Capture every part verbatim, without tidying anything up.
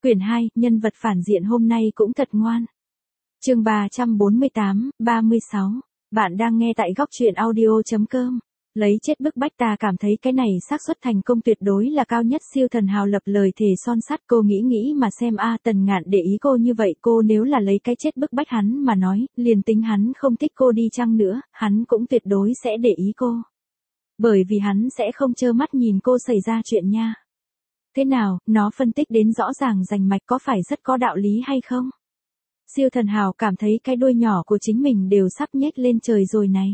Quyển hai, nhân vật phản diện hôm nay cũng thật ngoan. Chương ba trăm bốn mươi tám, ba mươi sáu. Bạn đang nghe tại góc truyện audio chấm com. Lấy chết bức bách ta cảm thấy cái này xác suất thành công tuyệt đối là cao nhất. Siêu thần hào lập lời thề son sắt. Cô nghĩ nghĩ mà xem a Tần Ngạn để ý cô như vậy, cô nếu là lấy cái chết bức bách hắn mà nói, liền tính hắn không thích cô đi chăng nữa, hắn cũng tuyệt đối sẽ để ý cô. Bởi vì hắn sẽ không trơ mắt nhìn cô xảy ra chuyện nha. Thế nào, nó phân tích đến rõ ràng rành mạch, có phải rất có đạo lý hay không? Siêu thần hào cảm thấy cái đuôi nhỏ của chính mình đều sắp nhếch lên trời rồi này.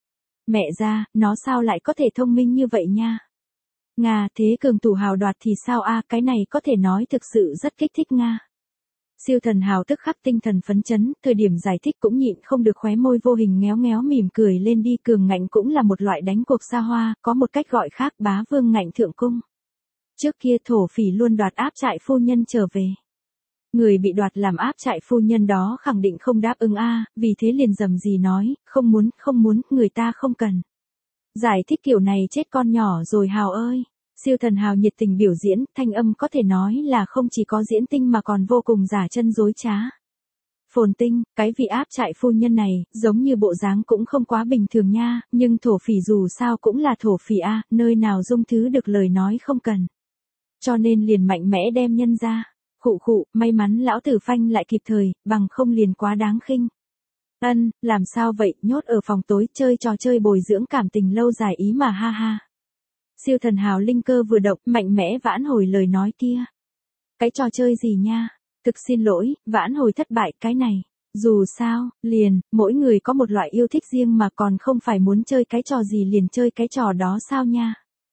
Mẹ ra, nó sao lại có thể thông minh như vậy nha? Nga, thế cường thủ hào đoạt thì sao a? Cái này có thể nói thực sự rất kích thích Nga. Siêu thần hào tức khắc tinh thần phấn chấn, thời điểm giải thích cũng nhịn không được khóe môi vô hình ngéo ngéo mỉm cười lên đi. Cường ngạnh cũng là một loại đánh cuộc xa hoa, có một cách gọi khác, bá vương ngạnh thượng cung. Trước kia thổ phỉ luôn đoạt áp trại phu nhân trở về. Người bị đoạt làm áp trại phu nhân đó khẳng định không đáp ứng a, vì thế liền dầm gì nói, không muốn, không muốn, người ta không cần. Giải thích kiểu này chết con nhỏ rồi Hào ơi. Siêu thần Hào nhiệt tình biểu diễn, thanh âm có thể nói là không chỉ có diễn tinh mà còn vô cùng giả chân dối trá. Phồn Tinh, cái vị áp trại phu nhân này, giống như bộ dáng cũng không quá bình thường nha, nhưng thổ phỉ dù sao cũng là thổ phỉ a, nơi nào dung thứ được lời nói không cần. Cho nên liền mạnh mẽ đem nhân ra. Khụ khụ, may mắn lão tử phanh lại kịp thời, bằng không liền quá đáng khinh. Ân, làm sao vậy, nhốt ở phòng tối, chơi trò chơi bồi dưỡng cảm tình lâu dài ý mà ha ha. Siêu thần Hào linh cơ vừa động, mạnh mẽ vãn hồi lời nói kia. Cái trò chơi gì nha? Thực xin lỗi, vãn hồi thất bại, cái này. Dù sao, liền, mỗi người có một loại yêu thích riêng mà, còn không phải muốn chơi cái trò gì liền chơi cái trò đó sao nha.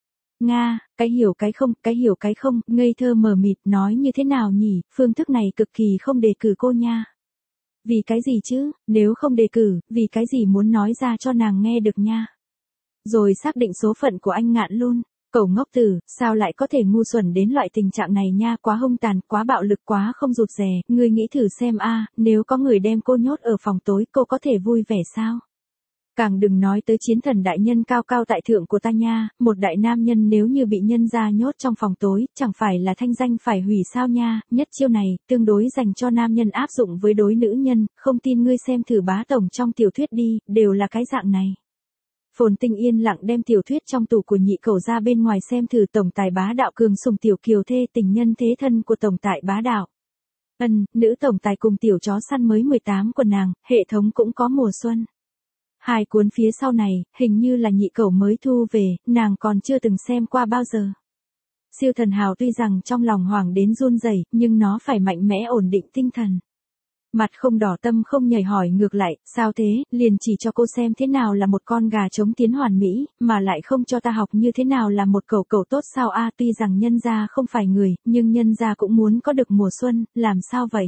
Nga, cái hiểu cái không, cái hiểu cái không, ngây thơ mờ mịt, nói như thế nào nhỉ, phương thức này cực kỳ không đề cử cô nha. Vì cái gì chứ, nếu không đề cử, vì cái gì muốn nói ra cho nàng nghe được nha. Rồi xác định số phận của anh Ngạn luôn, cẩu ngốc tử, sao lại có thể ngu xuẩn đến loại tình trạng này nha, quá hung tàn, quá bạo lực, quá không rụt rè, ngươi nghĩ thử xem a, nếu có người đem cô nhốt ở phòng tối, cô có thể vui vẻ sao? Càng đừng nói tới chiến thần đại nhân cao cao tại thượng của ta nha, một đại nam nhân nếu như bị nhân gia nhốt trong phòng tối, chẳng phải là thanh danh phải hủy sao nha, nhất chiêu này, tương đối dành cho nam nhân áp dụng với đối nữ nhân, không tin ngươi xem thử bá tổng trong tiểu thuyết đi, đều là cái dạng này. Phồn Tinh yên lặng đem tiểu thuyết trong tủ của nhị cẩu ra bên ngoài xem thử. Tổng tài bá đạo cường sủng tiểu kiều thê, tình nhân thế thân của tổng tài bá đạo. Ân, nữ tổng tài cùng tiểu chó săn mới mười tám của nàng, hệ thống cũng có mùa xuân. Hai cuốn phía sau này, hình như là nhị cẩu mới thu về, nàng còn chưa từng xem qua bao giờ. Siêu thần Hào tuy rằng trong lòng hoảng đến run rẩy, nhưng nó phải mạnh mẽ ổn định tinh thần. Mặt không đỏ tâm không nhảy hỏi ngược lại, sao thế, liền chỉ cho cô xem thế nào là một con gà trống tiến hoàn mỹ, mà lại không cho ta học như thế nào là một cẩu cẩu tốt sao a? Tuy rằng nhân gia không phải người, nhưng nhân gia cũng muốn có được mùa xuân, làm sao vậy?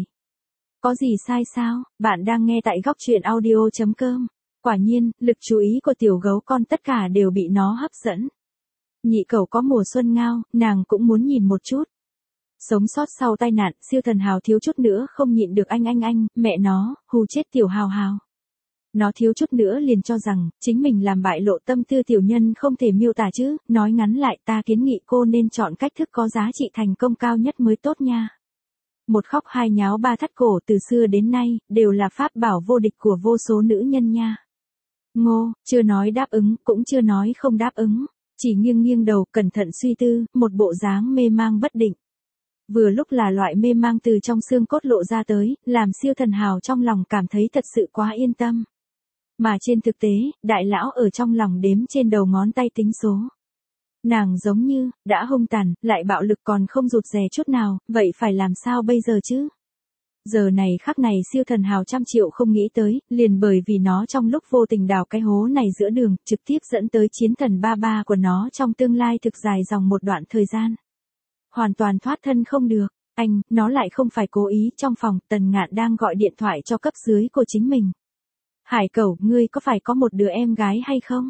Có gì sai sao? Bạn đang nghe tại góc truyện audio chấm com. Quả nhiên, lực chú ý của tiểu gấu con tất cả đều bị nó hấp dẫn. Nhị cẩu có mùa xuân ngao, nàng cũng muốn nhìn một chút. Sống sót sau tai nạn, siêu thần Hào thiếu chút nữa không nhịn được anh anh anh, mẹ nó, hù chết tiểu Hào Hào. Nó thiếu chút nữa liền cho rằng, chính mình làm bại lộ tâm tư tiểu nhân không thể miêu tả chứ, nói ngắn lại ta kiến nghị cô nên chọn cách thức có giá trị thành công cao nhất mới tốt nha. Một khóc hai nháo ba thắt cổ từ xưa đến nay, đều là pháp bảo vô địch của vô số nữ nhân nha. Ngô, chưa nói đáp ứng, cũng chưa nói không đáp ứng, chỉ nghiêng nghiêng đầu cẩn thận suy tư, một bộ dáng mê mang bất định. Vừa lúc là loại mê mang từ trong xương cốt lộ ra tới, làm siêu thần Hào trong lòng cảm thấy thật sự quá yên tâm. Mà trên thực tế, đại lão ở trong lòng đếm trên đầu ngón tay tính số. Nàng giống như, đã hung tàn, lại bạo lực còn không rụt rè chút nào, vậy phải làm sao bây giờ chứ? Giờ này khắc này siêu thần Hào trăm triệu không nghĩ tới, liền bởi vì nó trong lúc vô tình đào cái hố này giữa đường, trực tiếp dẫn tới chiến thần ba ba của nó trong tương lai thực dài dòng một đoạn thời gian. Hoàn toàn thoát thân không được, anh, nó lại không phải cố ý. Trong phòng, Tần Ngạn đang gọi điện thoại cho cấp dưới của chính mình. Hải cẩu, ngươi có phải có một đứa em gái hay không?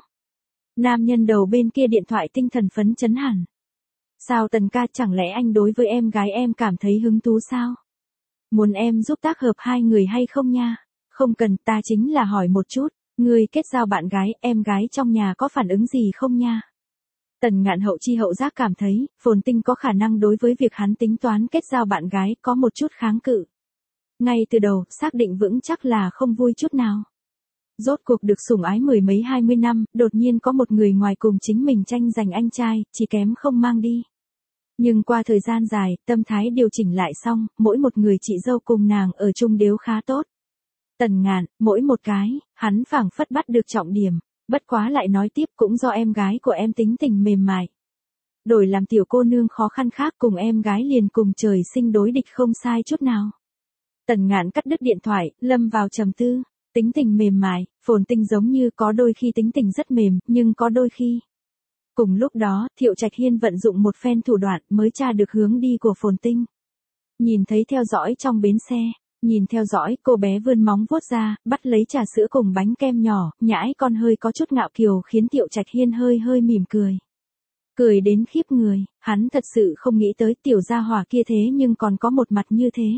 Nam nhân đầu bên kia điện thoại tinh thần phấn chấn hẳn. Sao Tần ca, chẳng lẽ anh đối với em gái em cảm thấy hứng thú sao? Muốn em giúp tác hợp hai người hay không nha? Không cần, ta chính là hỏi một chút, ngươi kết giao bạn gái, em gái trong nhà có phản ứng gì không nha? Tần Ngạn hậu chi hậu giác cảm thấy, Phồn Tinh có khả năng đối với việc hắn tính toán kết giao bạn gái có một chút kháng cự. Ngay từ đầu, xác định vững chắc là không vui chút nào. Rốt cuộc được sủng ái mười mấy hai mươi năm, đột nhiên có một người ngoài cùng chính mình tranh giành anh trai, chỉ kém không mang đi. Nhưng qua thời gian dài, tâm thái điều chỉnh lại xong, mỗi một người chị dâu cùng nàng ở chung đều khá tốt. Tần Ngạn, mỗi một cái, hắn phảng phất bắt được trọng điểm, bất quá lại nói tiếp cũng do em gái của em tính tình mềm mại. Đổi làm tiểu cô nương khó khăn khác cùng em gái liền cùng trời sinh đối địch không sai chút nào. Tần Ngạn cắt đứt điện thoại, lâm vào trầm tư, tính tình mềm mại, Phồn Tinh giống như có đôi khi tính tình rất mềm, nhưng có đôi khi. Cùng lúc đó, Thiệu Trạch Hiên vận dụng một phen thủ đoạn mới tra được hướng đi của Phồn Tinh. Nhìn thấy theo dõi trong bến xe, nhìn theo dõi cô bé vươn móng vuốt ra, bắt lấy trà sữa cùng bánh kem nhỏ, nhãi con hơi có chút ngạo kiều khiến Thiệu Trạch Hiên hơi hơi mỉm cười. Cười đến khiếp người, hắn thật sự không nghĩ tới tiểu gia hỏa kia thế nhưng còn có một mặt như thế.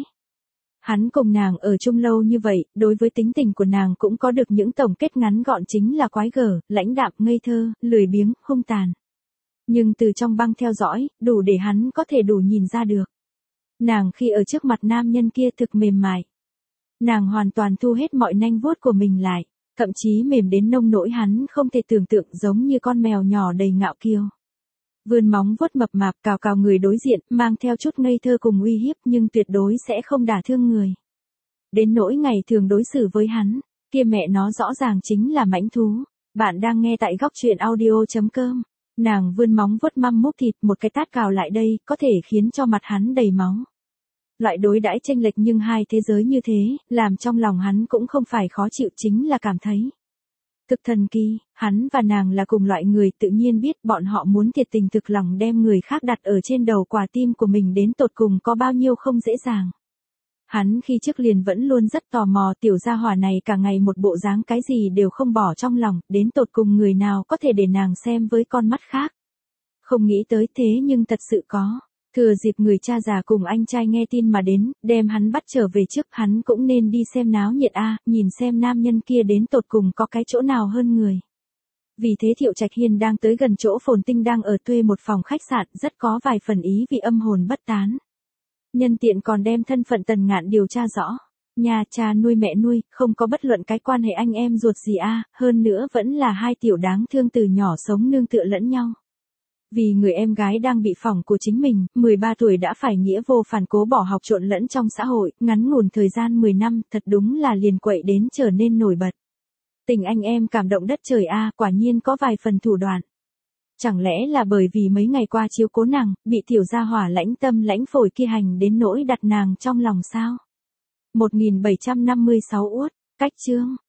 Hắn cùng nàng ở chung lâu như vậy, đối với tính tình của nàng cũng có được những tổng kết ngắn gọn chính là quái gở, lãnh đạm, ngây thơ, lười biếng, hung tàn. Nhưng từ trong băng theo dõi, đủ để hắn có thể đủ nhìn ra được. Nàng khi ở trước mặt nam nhân kia thực mềm mại. Nàng hoàn toàn thu hết mọi nanh vuốt của mình lại, thậm chí mềm đến nông nỗi hắn không thể tưởng tượng giống như con mèo nhỏ đầy ngạo kiêu. Vươn móng vuốt mập mạp cào cào người đối diện, mang theo chút ngây thơ cùng uy hiếp nhưng tuyệt đối sẽ không đả thương người. Đến nỗi ngày thường đối xử với hắn, kia mẹ nó rõ ràng chính là mãnh thú. Bạn đang nghe tại góc truyện audio chấm com. Nàng vươn móng vuốt măm múc thịt, một cái tát cào lại đây, có thể khiến cho mặt hắn đầy máu. Loại đối đãi chênh lệch nhưng hai thế giới như thế, làm trong lòng hắn cũng không phải khó chịu chính là cảm thấy. Thực thần kỳ, hắn và nàng là cùng loại người tự nhiên biết bọn họ muốn thiệt tình thực lòng đem người khác đặt ở trên đầu quả tim của mình đến tột cùng có bao nhiêu không dễ dàng. Hắn khi trước liền vẫn luôn rất tò mò tiểu gia hỏa này cả ngày một bộ dáng cái gì đều không bỏ trong lòng, đến tột cùng người nào có thể để nàng xem với con mắt khác. Không nghĩ tới thế nhưng thật sự có. Thừa dịp người cha già cùng anh trai nghe tin mà đến, đem hắn bắt trở về trước, hắn cũng nên đi xem náo nhiệt a, nhìn xem nam nhân kia đến tột cùng có cái chỗ nào hơn người. Vì thế Thiệu Trạch Hiên đang tới gần chỗ Phồn Tinh đang ở thuê một phòng khách sạn, rất có vài phần ý vì âm hồn bất tán. Nhân tiện còn đem thân phận Tần Ngạn điều tra rõ. Nhà cha nuôi mẹ nuôi, không có bất luận cái quan hệ anh em ruột gì a, hơn nữa vẫn là hai tiểu đáng thương từ nhỏ sống nương tựa lẫn nhau. Vì người em gái đang bị phỏng của chính mình, mười ba tuổi đã phải nghĩa vô phản cố bỏ học trộn lẫn trong xã hội, ngắn ngủn thời gian mười năm, thật đúng là liền quậy đến trở nên nổi bật. Tình anh em cảm động đất trời a, quả nhiên có vài phần thủ đoạn. Chẳng lẽ là bởi vì mấy ngày qua chiếu cố nàng, bị tiểu gia hỏa lãnh tâm lãnh phổi kia hành đến nỗi đặt nàng trong lòng sao? một nghìn bảy trăm năm mươi sáu uất, cách chương.